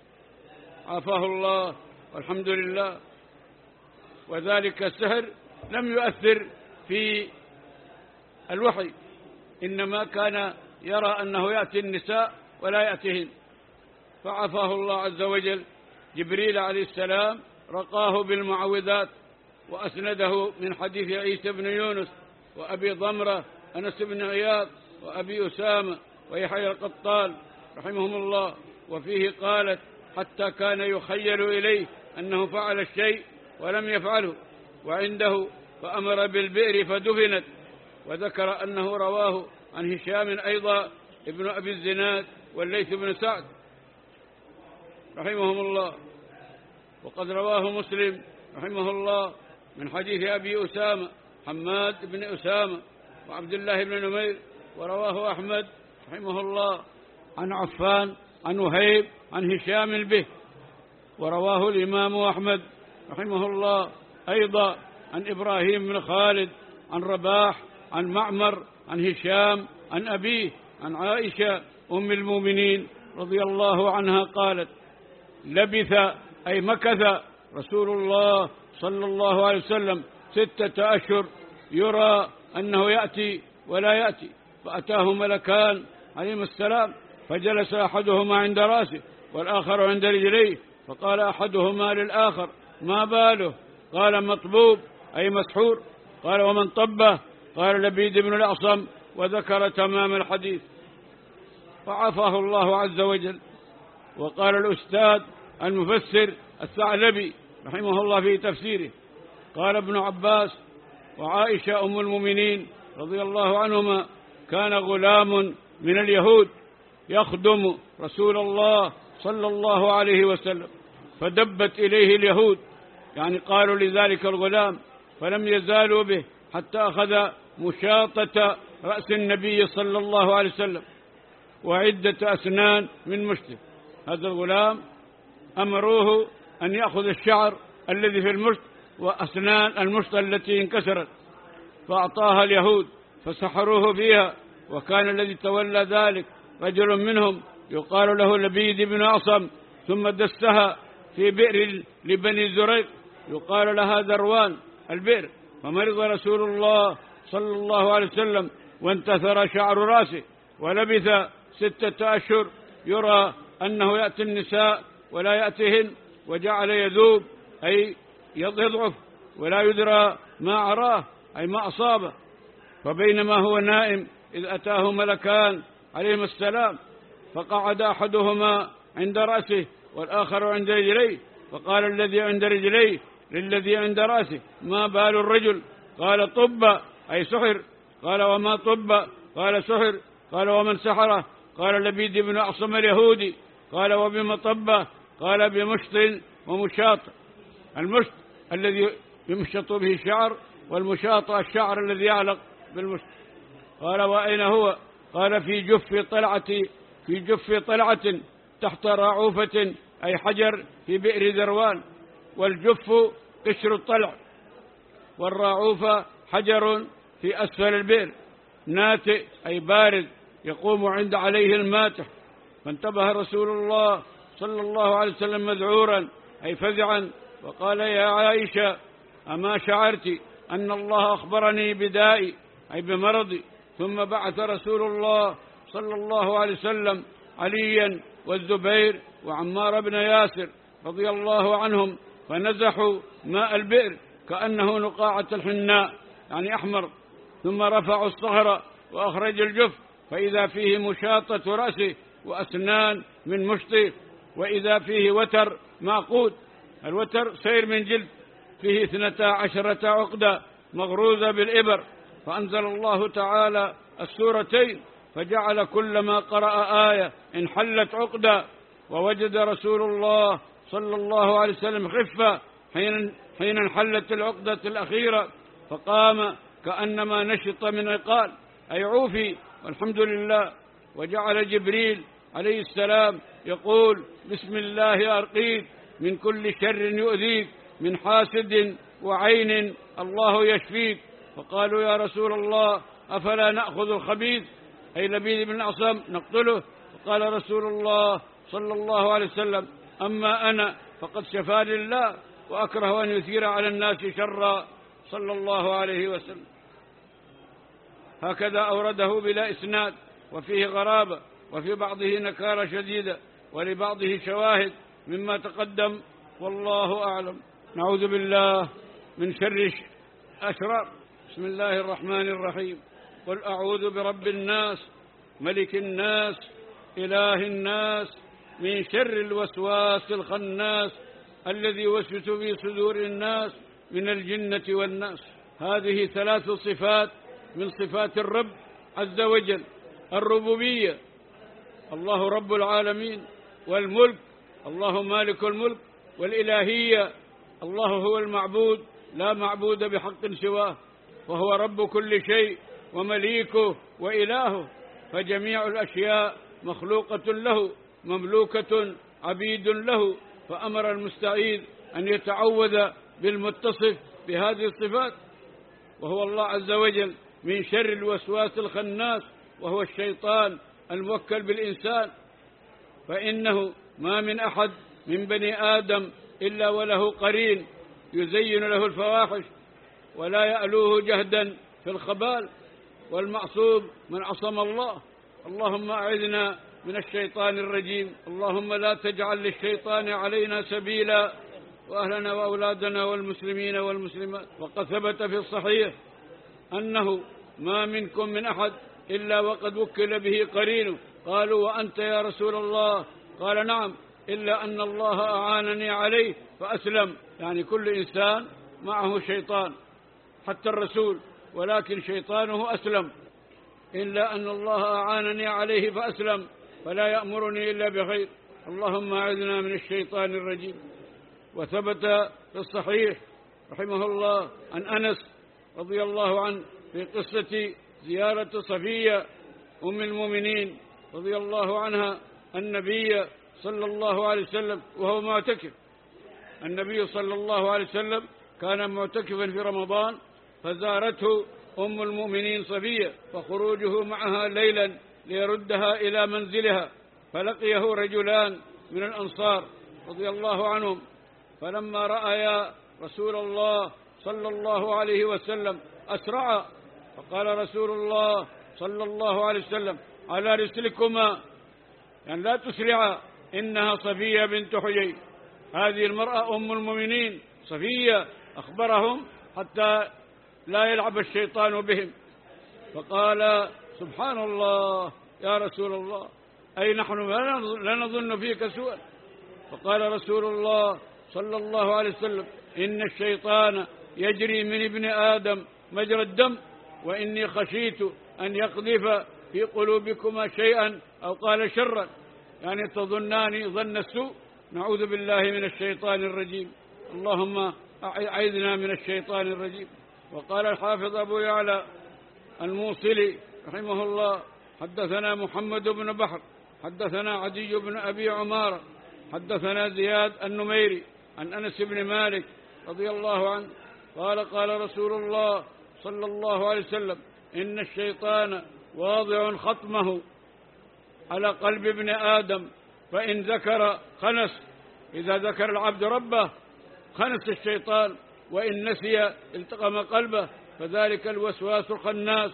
عافاه الله والحمد لله. وذلك السحر لم يؤثر في الوحي، إنما كان يرى أنه يأتي النساء ولا يأتيهن، فعافاه الله عز وجل. جبريل عليه السلام رقاه بالمعوذات، وأسنده من حديث عيسى بن يونس وأبي ضمرة أنس بن عياض وأبي أسامة ويحيى القطان رحمهم الله، وفيه قالت: حتى كان يخيل إليه أنه فعل الشيء ولم يفعله، وعنده فأمر بالبئر فدفنت. وذكر أنه رواه عن هشام أيضا ابن أبي الزناد والليث بن سعد رحمهم الله. وقد رواه مسلم رحمه الله من حديث أبي أسامة حماد بن أسامة وعبد الله بن نمير. ورواه أحمد رحمه الله عن عفان عن وهيب عن هشام به. ورواه الإمام أحمد رحمه الله أيضا عن إبراهيم بن خالد عن رباح عن معمر عن هشام عن أبيه عن عائشة أم المؤمنين رضي الله عنها قالت: لبث أي مكث رسول الله صلى الله عليه وسلم ستة أشهر يرى أنه يأتي ولا يأتي، فأتاه ملكان عليهما السلام، فجلس أحدهما عند رأسه والآخر عند رجليه، فقال أحدهما للآخر: ما باله؟ قال: مطبوب أي مسحور. قال: ومن طبه؟ قال: لبيد بن الأعصم، وذكر تمام الحديث. فعافاه الله عز وجل. وقال الأستاذ المفسر الثعلبي رحمه الله في تفسيره: قال ابن عباس وعائشة أم المؤمنين رضي الله عنهما: كان غلام من اليهود يخدم رسول الله صلى الله عليه وسلم، فدبت إليه اليهود، يعني قالوا لذلك الغلام، فلم يزالوا به حتى أخذ مشاطة رأس النبي صلى الله عليه وسلم وعدة أسنان من مشط. هذا الغلام أمروه أن يأخذ الشعر الذي في المشط وأسنان المشط التي انكسرت، فأعطاها اليهود فسحروه فيها. وكان الذي تولى ذلك رجل منهم يقال له لبيد بن أعصم، ثم دسها في بئر لبني زريق يقال لها ذروان البئر، فمرض رسول الله صلى الله عليه وسلم وانتثر شعر رأسه، ولبث ستة أشهر يرى أنه يأتي النساء ولا يأتيهن، وجعل يذوب أي يضعف ولا يدرى ما عراه أي ما أصابه. فبينما هو نائم إذ أتاه ملكان عليهما السلام، فقعد أحدهما عند رأسه والآخر عند رجليه، فقال الذي عند رجليه: للذي عند رأسه: ما بال الرجل؟ قال: طب، أي سحر. قال: وما طب؟ قال: سحر. قال: ومن سحره؟ قال: لبيد بن أعصم اليهودي. قال: وبما طب؟ قال: بمشط ومشاط. المشط الذي يمشط به الشعر، والمشاط الشعر الذي يعلق بالمشط. قال: وأين هو؟ قال: في جف طلعة في جف طلعة تحت راعوفة، أي حجر في بئر ذروان. والجف قشر الطلع، والراعوفة حجر في أسفل البئر. ناتئ أي بارد، يقوم عند عليه الماتح. فانتبه رسول الله صلى الله عليه وسلم مذعورا أي فزعا، وقال: يا عائشة، أما شعرت أن الله أخبرني بدائي أي بمرضي؟ ثم بعث رسول الله صلى الله عليه وسلم عليا والزبير وعمار بن ياسر رضي الله عنهم، فنزحوا ماء البئر كأنه نقاعة الحناء، يعني أحمر. ثم رفعوا الصخرة وأخرج الجف، فإذا فيه مشاطة رأسه وأسنان من مشط، وإذا فيه وتر معقود. الوتر سير من جلد، فيه اثنتا عشرة عقدة مغروزة بالإبر. فأنزل الله تعالى السورتين، فجعل كلما قرأ آية انحلت عقدة. ووجد رسول الله صلى الله عليه وسلم خفة حين حين انحلت العقدة الأخيرة، فقام كأنما نشط من عقال، أي عوفي والحمد لله. وجعل جبريل عليه السلام يقول: بسم الله أرقيك من كل شر يؤذيك، من حاسد وعين الله يشفيك. فقالوا: يا رسول الله، أفلا نأخذ الخبيث أي لبيد بن أعصم نقتله؟ فقال رسول الله صلى الله عليه وسلم: أما أنا فقد شفاني الله، وأكره أن يثير على الناس شرا، صلى الله عليه وسلم. هكذا أورده بلا إسناد، وفيه غرابة، وفي بعضه نكارة شديدة، ولبعضه شواهد مما تقدم، والله أعلم. نعوذ بالله من شر الأشرار. بسم الله الرحمن الرحيم. قل أعوذ برب الناس، ملك الناس، إله الناس، من شر الوسواس الخناس، الذي يوسوس في صدور الناس من الجنة والناس. هذه ثلاث صفات من صفات الرب عز وجل: الربوبية، الله رب العالمين، والملك، الله مالك الملك، والإلهية، الله هو المعبود لا معبود بحق سواه، وهو رب كل شيء ومليكه وإلهه. فجميع الأشياء مخلوقة له، مملوكة، عبيد له. فأمر المستعيذ أن يتعوذ بالمتصف بهذه الصفات، وهو الله عز وجل، من شر الوسواس الخناس، وهو الشيطان الموكل بالإنسان. فإنه ما من أحد من بني آدم إلا وله قرين يزين له الفواحش ولا يألوه جهدا في الخبال، والمعصوم من عصم الله. اللهم أعذنا من الشيطان الرجيم. اللهم لا تجعل للشيطان علينا سبيلا، وأهلنا وأولادنا والمسلمين والمسلمات. وقد ثبت في الصحيح أنه ما منكم من أحد إلا وقد وكل به قرينه. قالوا: وأنت يا رسول الله؟ قال: نعم، إلا أن الله أعانني عليه فأسلم. يعني كل إنسان معه شيطان، حتى الرسول، ولكن شيطانه أسلم. إلا أن الله أعانني عليه فأسلم، فلا يأمرني إلا بخير. اللهم أعذنا من الشيطان الرجيم. وثبت في الصحيح رحمه الله عن أنس رضي الله عنه في قصة زيارة صفية أم المؤمنين رضي الله عنها النبي صلى الله عليه وسلم وهو معتكف. النبي صلى الله عليه وسلم كان معتكفا في رمضان، فزارته أم المؤمنين صفية، فخروجه معها ليلا ليردها إلى منزلها، فلقيه رجلان من الأنصار رضي الله عنهم، فلما رأيا رسول الله صلى الله عليه وسلم أسرعا، فقال رسول الله صلى الله عليه وسلم: على رسلكما، يعني لا تسرعا، إنها صفية بنت حيي. هذه المرأة أم المؤمنين صفية، أخبرهم حتى لا يلعب الشيطان بهم. فقال: سبحان الله يا رسول الله، أي نحن لا نظن فيك سوءا. فقال رسول الله صلى الله عليه وسلم: إن الشيطان يجري من ابن آدم مجرى الدم، وإني خشيت أن يقذف في قلوبكما شيئا، أو قال شرا، يعني تظنان ظن السوء. نعوذ بالله من الشيطان الرجيم، اللهم أعذنا من الشيطان الرجيم. وقال الحافظ أبو يعلى الموصلي رحمه الله: حدثنا محمد بن بحر حدثنا عدي بن أبي عمارة حدثنا زياد النميري عن أنس بن مالك رضي الله عنه قال: قال رسول الله صلى الله عليه وسلم: إن الشيطان واضع خطمه على قلب ابن آدم، فإن ذكر خنس، إذا ذكر العبد ربه خنس الشيطان، وإن نسي التقم قلبه، فذلك الوسواس الخناس.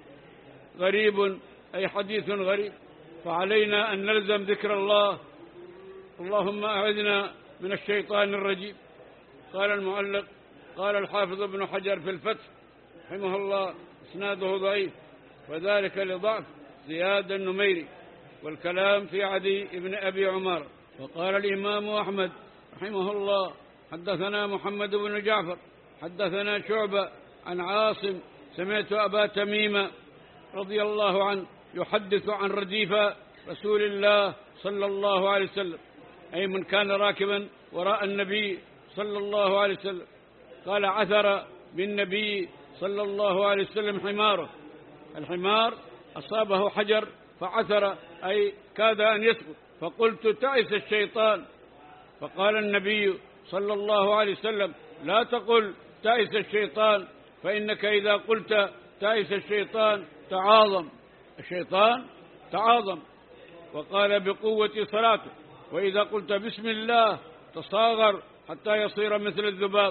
غريب أي حديث غريب، فعلينا أن نلزم ذكر الله. اللهم أعذنا من الشيطان الرجيم. قال المعلق: قال الحافظ ابن حجر في الفتح رحمه الله: إسناده ضعيف، وذلك لضعف زياد النميري، والكلام في عدي بن أبي عمار. وقال الإمام أحمد رحمه الله: حدثنا محمد بن جعفر حدثنا شعبة عن عاصم: سمعت أبا تميم رضي الله عنه يحدث عن رديف رسول الله صلى الله عليه وسلم، أي من كان راكبا وراء النبي صلى الله عليه وسلم، قال: عثر بالنبي صلى الله عليه وسلم حماره. الحمار أصابه حجر فعثر، أي كاد أن يسقط، فقلت: تعس الشيطان. فقال النبي صلى الله عليه وسلم: لا تقل تعس الشيطان، فإنك إذا قلت تعس الشيطان تعاظم، الشيطان تعاظم. وقال: بقوة صلاته. وإذا قلت بسم الله تصاغر حتى يصير مثل الذباب.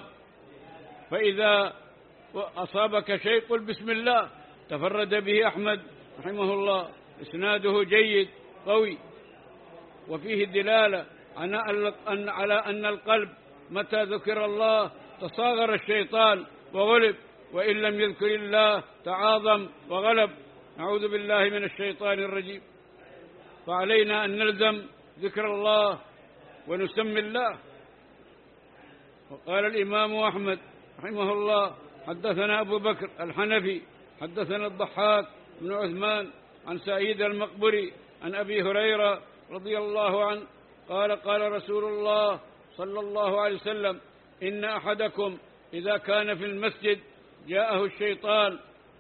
فإذا أصابك شيء قل بسم الله. تفرد به أحمد رحمه الله، إسناده جيد قوي، وفيه الدلالة على أن القلب متى ذكر الله تصاغر الشيطان وغلب، وإن لم يذكر الله تعاظم وغلب. نعوذ بالله من الشيطان الرجيم. فعلينا أن نلزم ذكر الله ونسمي الله. وقال الإمام أحمد رحمه الله: حدثنا أبو بكر الحنفي حدثنا الضحاك بن عثمان عن سعيد المقبري عن أبي هريرة رضي الله عنه قال: قال رسول الله صلى الله عليه وسلم: إن أحدكم إذا كان في المسجد جاءه الشيطان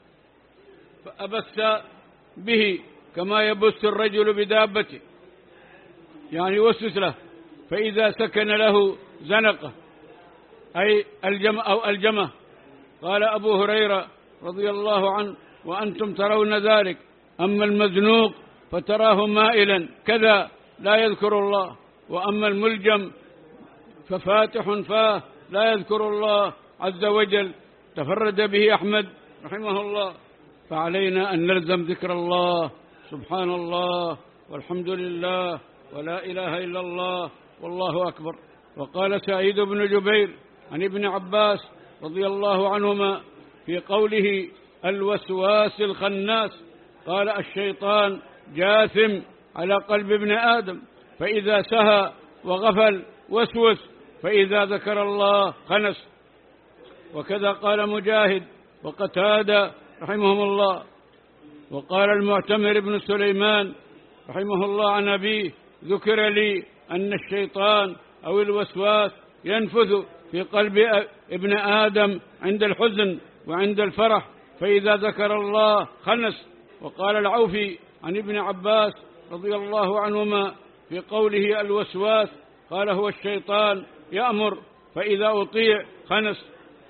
فأبث به كما يبث الرجل بدابته، يعني يوسوس له، فإذا سكن له زنقه، أي الجم أو الجمه. قال أبو هريرة رضي الله عنه: وأنتم ترون ذلك، أما المزنوق فتراه مائلا كذا لا يذكر الله، وأما الملجم ففاتح فاه لا يذكر الله عز وجل. تفرد به أحمد رحمه الله. فعلينا أن نلزم ذكر الله. سبحان الله والحمد لله ولا إله إلا الله والله أكبر. وقال سعيد بن جبير عن ابن عباس رضي الله عنهما في قوله: الوسواس الخناس، قال: الشيطان جاثم على قلب ابن آدم، فإذا سهى وغفل وسوس، فإذا ذكر الله خنس. وكذا قال مجاهد وقتادة رحمهم الله. وقال المعتمر بن سليمان رحمه الله عن أبيه: ذكر لي أن الشيطان أو الوسواس ينفث في قلب ابن آدم عند الحزن وعند الفرح، فإذا ذكر الله خنس. وقال العوفي عن ابن عباس رضي الله عنهما في قوله: الوسواس، قال: هو الشيطان يأمر، فإذا أطيع خنس.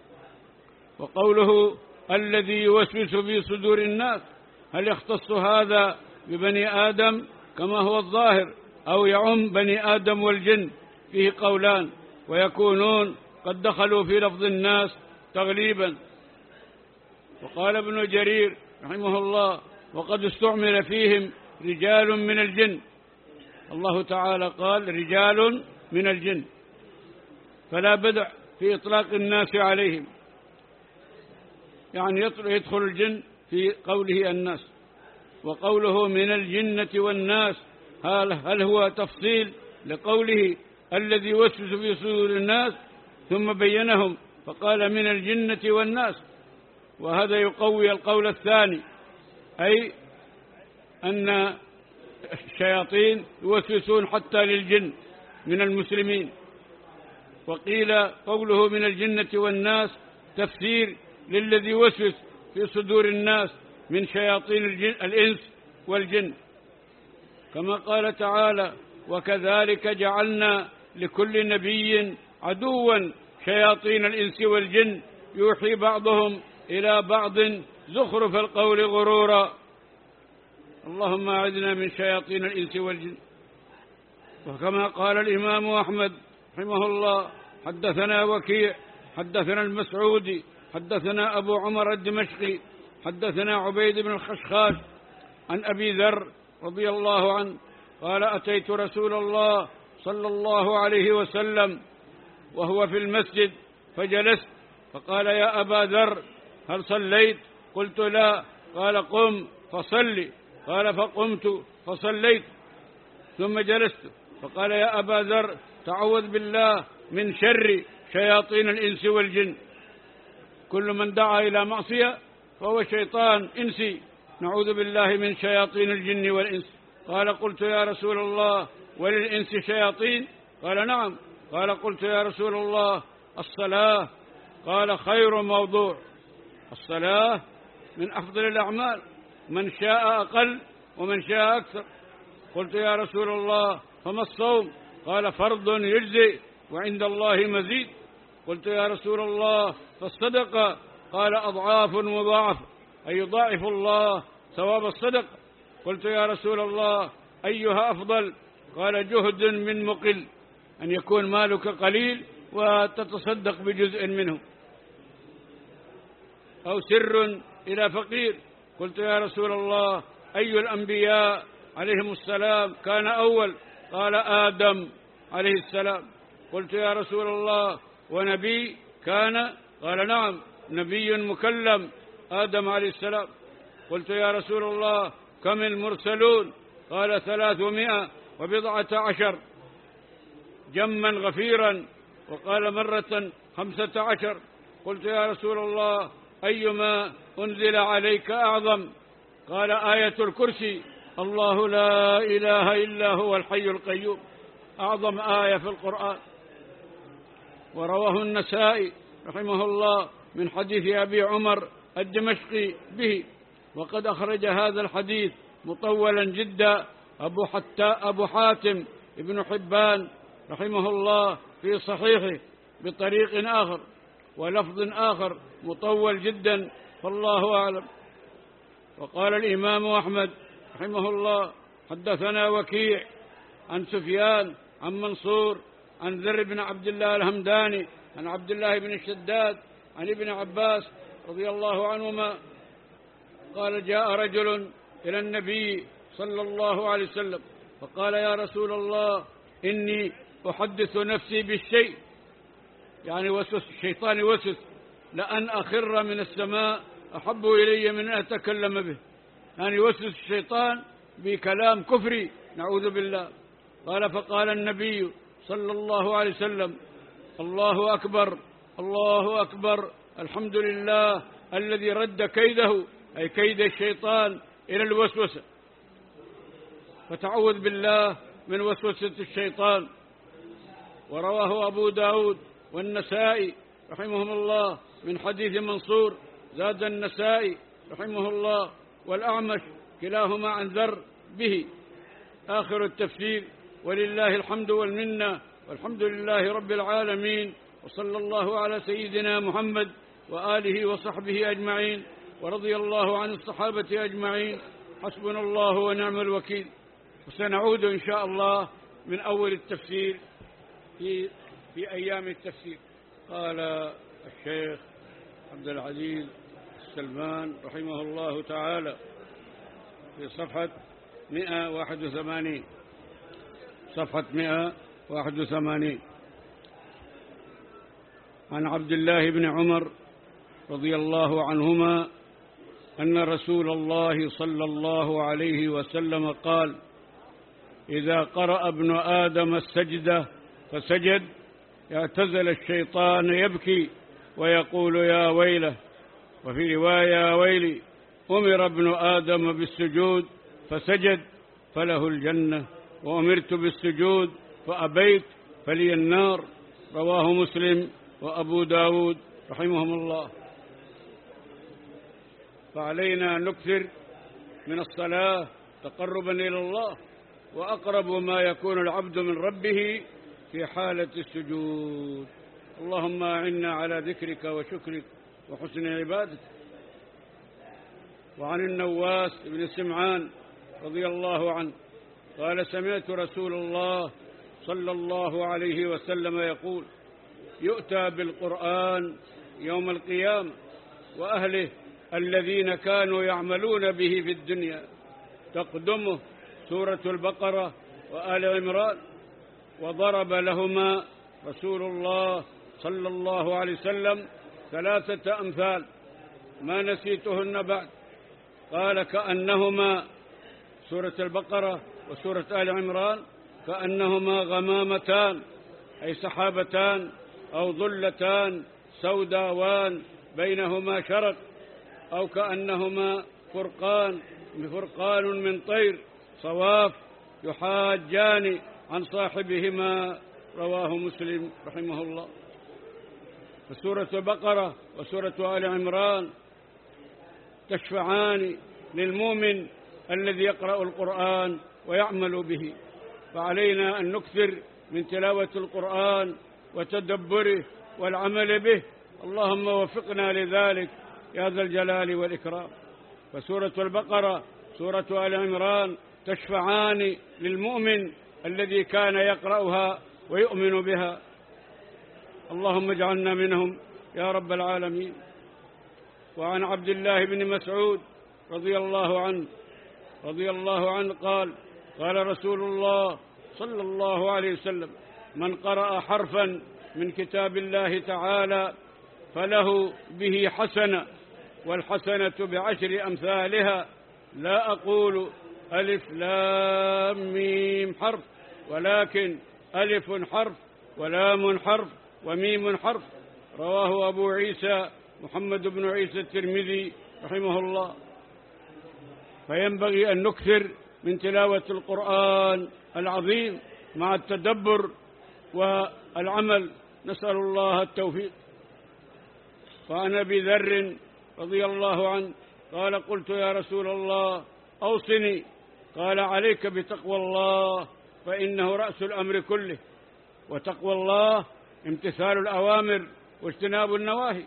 وقوله: الذي يوسوس في صدور الناس، هل يختص هذا ببني آدم كما هو الظاهر، أو يعم بني آدم والجن؟ فيه قولان، ويكونون قد دخلوا في لفظ الناس تغليبا. وقال ابن جرير رحمه الله: وقد استعمل فيهم رجال من الجن. الله تعالى قال: رجال من الجن، فلا بدع في إطلاق الناس عليهم، يعني يدخل الجن في قوله الناس. وقوله من الجنة والناس، هل هو تفصيل لقوله الذي يوسوس في صدور الناس، ثم بينهم فقال من الجنة والناس. وهذا يقوي القول الثاني، أي أن الشياطين يوسوسون حتى للجن من المسلمين. وقيل قوله من الجنة والناس تفسير للذي يوسوس في صدور الناس من شياطين الجن الإنس والجن، كما قال تعالى وكذلك جعلنا لكل نبي عدوا شياطين الإنس والجن يوحي بعضهم إلى بعض زخرف القول غرورا. اللهم أعذنا من شياطين الإنس والجن. وكما قال الإمام أحمد رحمه الله حدثنا وكيع حدثنا المسعودي حدثنا أبو عمر الدمشقي حدثنا عبيد بن الخشخاش عن أبي ذر رضي الله عنه قال أتيت رسول الله صلى الله عليه وسلم وهو في المسجد فجلست، فقال يا أبا ذر هل صليت؟ قلت لا. قال قم فصلي. قال فقمت فصليت ثم جلست، فقال يا أبا ذر تعوذ بالله من شر شياطين الإنس والجن، كل من دعا إلى معصية فهو شيطان إنسي، نعوذ بالله من شياطين الجن والإنس. قال قلت يا رسول الله وللإنس شياطين؟ قال نعم. قال قلت يا رسول الله الصلاة؟ قال خير موضوع، الصلاة من أفضل الأعمال، من شاء أقل ومن شاء أكثر. قلت يا رسول الله فما الصوم؟ قال فرض يجزي وعند الله مزيد. قلت يا رسول الله فالصدقة؟ قال أضعاف مضاعف، أي يضاعف الله ثواب الصدقة. قلت يا رسول الله أيها أفضل؟ قال جهد من مقل، أن يكون مالك قليل وتتصدق بجزء منه، أو سر إلى فقير. قلت يا رسول الله أي الأنبياء عليهم السلام كان أول؟ قال آدم عليه السلام. قلت يا رسول الله ونبي كان؟ قال نعم، نبي مكلم آدم عليه السلام. قلت يا رسول الله كم المرسلون؟ قال ثلاثمائة وبضعة عشر جما غفيرا، وقال مرة خمسة عشر. قلت يا رسول الله أيما أنزل عليك أعظم؟ قال آية الكرسي، الله لا إله إلا هو الحي القيوم، أعظم آية في القرآن. ورواه النسائي رحمه الله من حديث أبي عمر الدمشقي به، وقد أخرج هذا الحديث مطولا جدا أبو, حتى أبو حاتم ابن حبان رحمه الله في صحيحه بطريق آخر ولفظ آخر مطول جدا، فالله أعلم. وقال الإمام أحمد رحمه الله حدثنا وكيع عن سفيان عن منصور عن ذر بن عبد الله الهمداني عن عبد الله بن الشداد عن ابن عباس رضي الله عنهما قال جاء رجل إلى النبي صلى الله عليه وسلم فقال يا رسول الله إني أحدث نفسي بالشيء، يعني وسوس الشيطان وسوس، لأن أخر من السماء أحب إلي من أن أتكلم به، يعني يوسوس الشيطان بكلام كفري نعوذ بالله. قال فقال النبي صلى الله عليه وسلم الله أكبر الله أكبر، الحمد لله الذي رد كيده، أي كيد الشيطان إلى الوسوسة، فتعوذ بالله من وسوسة الشيطان. ورواه أبو داود والنسائي رحمهم الله من حديث منصور، زاد النسائي رحمه الله والأعمش كلاهما عن ذر به. آخر التفسير، ولله الحمد والمنة، والحمد لله رب العالمين، وصلى الله على سيدنا محمد وآله وصحبه أجمعين، ورضي الله عن الصحابة أجمعين، حسبنا الله ونعم الوكيل. وسنعود إن شاء الله من أول التفسير في, في أيام التفسير. قال الشيخ عبد العزيز السلمان رحمه الله تعالى في صفحة مئة وواحد وثمانين صفحة مئة وواحد وثمانين عن عبد الله بن عمر رضي الله عنهما أن رسول الله صلى الله عليه وسلم قال إذا قرأ ابن آدم السجدة فسجد اعتزل الشيطان يبكي ويقول يا ويله. وفي رواية يا ويلي أمر ابن آدم بالسجود فسجد فله الجنة، وأمرت بالسجود فأبيت فلي النار. رواه مسلم وأبو داود رحمهم الله. فعلينا أن نكثر من الصلاة تقربا إلى الله، وأقرب ما يكون العبد من ربه في حالة السجود. اللهم أعنا على ذكرك وشكرك وحسن عبادتك. وعن النواس بن سمعان رضي الله عنه قال سمعت رسول الله صلى الله عليه وسلم يقول يؤتى بالقرآن يوم القيامة وأهله الذين كانوا يعملون به في الدنيا، تقدمه سورة البقرة وآل عمران، وضرب لهما رسول الله صلى الله عليه وسلم ثلاثة أمثال ما نسيتهن بعد. قال كأنهما سورة البقرة وسورة آل عمران كأنهما غمامتان، أي سحابتان أو ظلتان سوداوان بينهما شرق، أو كأنهما فرقان فرقان من طير صواف يحاجان عن صاحبهما. رواه مسلم رحمه الله. فسورة البقرة وسورة آل عمران تشفعان للمؤمن الذي يقرأ القرآن ويعمل به، فعلينا أن نكثر من تلاوة القرآن وتدبره والعمل به. اللهم وفقنا لذلك يا ذا الجلال والإكرام. فسورة البقرة سورة آل عمران تشفعان للمؤمن الذي كان يقرأها ويؤمن بها. اللهم اجعلنا منهم يا رب العالمين. وعن عبد الله بن مسعود رضي الله عنه رضي الله عنه قال قال رسول الله صلى الله عليه وسلم من قرأ حرفا من كتاب الله تعالى فله به حسنة، والحسنة بعشر أمثالها، لا أقول ألف لام ميم حرف، ولكن ألف حرف ولام حرف وميم حرف. رواه أبو عيسى محمد بن عيسى الترمذي رحمه الله. فينبغي أن نكثر من تلاوة القرآن العظيم مع التدبر والعمل، نسأل الله التوفيق. وعن أبي ذر رضي الله عنه قال قلت يا رسول الله أوصني، قال عليك بتقوى الله فإنه رأس الأمر كله. وتقوى الله امتثال الأوامر واجتناب النواهي.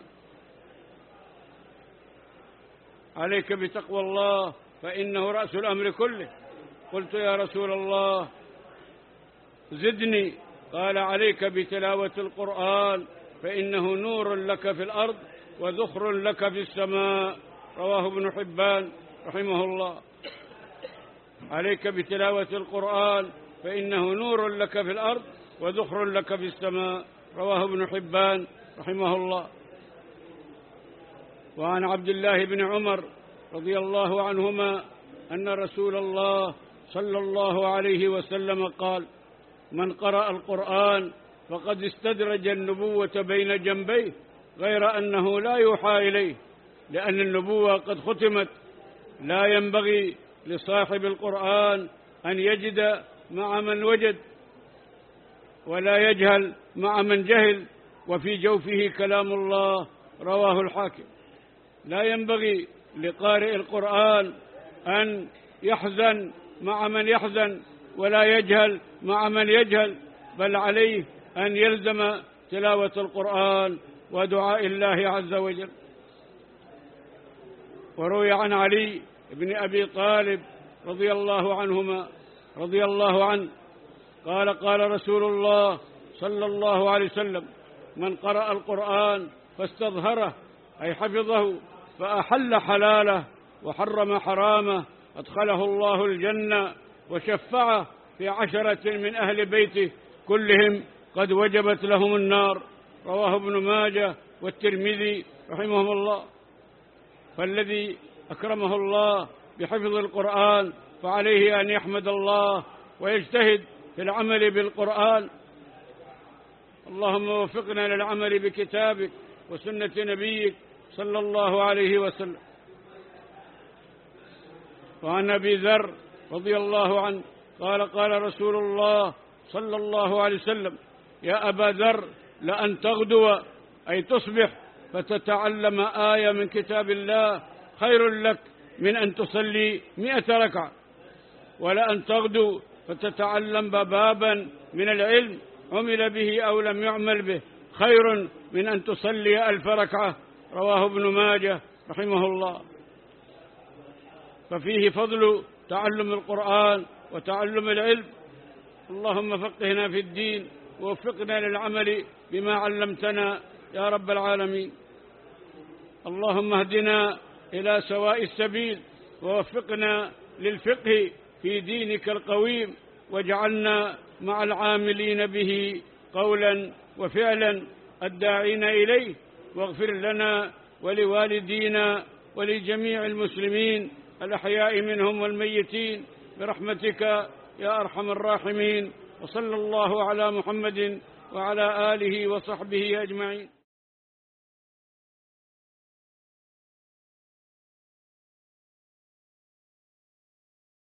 عليك بتقوى الله فإنه رأس الأمر كله. قلت يا رسول الله زدني، قال عليك بتلاوة القرآن فإنه نور لك في الأرض وذخر لك في السماء. رواه ابن حبان رحمه الله. عليك بتلاوة القرآن فإنه نور لك في الأرض وذخر لك في السماء. رواه ابن حبان رحمه الله. وعن عبد الله بن عمر رضي الله عنهما أن رسول الله صلى الله عليه وسلم قال من قرأ القرآن فقد استدرج النبوة بين جنبيه، غير أنه لا يوحى إليه، لأن النبوة قد ختمت. لا ينبغي لصاحب القرآن أن يجد مع من وجد، ولا يجهل مع من جهل، وفي جوفه كلام الله. رواه الحاكم. لا ينبغي لقارئ القرآن أن يحزن مع من يحزن، ولا يجهل مع من يجهل، بل عليه أن يلزم تلاوة القرآن ودعاء الله عز وجل. وروي عن علي بن أبي طالب رضي الله عنهما رضي الله عنه قال قال رسول الله صلى الله عليه وسلم من قرأ القرآن فاستظهره، أي حفظه، فأحل حلاله وحرم حرامه، أدخله الله الجنة وشفعه في عشرة من أهل بيته كلهم قد وجبت لهم النار. رواه ابن ماجه والترمذي رحمهم الله. فالذي أكرمه الله بحفظ القرآن فعليه أن يحمد الله ويجتهد في العمل بالقرآن، اللهم وفقنا للعمل بكتابك وسنة نبيك صلى الله عليه وسلم. وعن أبي ذر رضي الله عنه قال قال رسول الله صلى الله عليه وسلم: يا أبا ذر، لأن تغدو أي تصبح فتتعلم آية من كتاب الله خير لك من أن تصلي مئة ركعة، ولأن تغدو فتتعلم بابا من العلم عمل به أو لم يعمل به خير من أن تصلي ألف ركعة. رواه ابن ماجه رحمه الله. ففيه فضل تعلم القرآن وتعلم العلم. اللهم فقهنا في الدين ووفقنا للعمل بما علمتنا يا رب العالمين. اللهم اهدنا إلى سواء السبيل ووفقنا للفقه في دينك القويم، واجعلنا مع العاملين به قولا وفعلا الداعين إليه، واغفر لنا ولوالدينا ولجميع المسلمين الأحياء منهم والميتين برحمتك يا أرحم الراحمين. وصلى الله على محمد وعلى آله وصحبه أجمعين.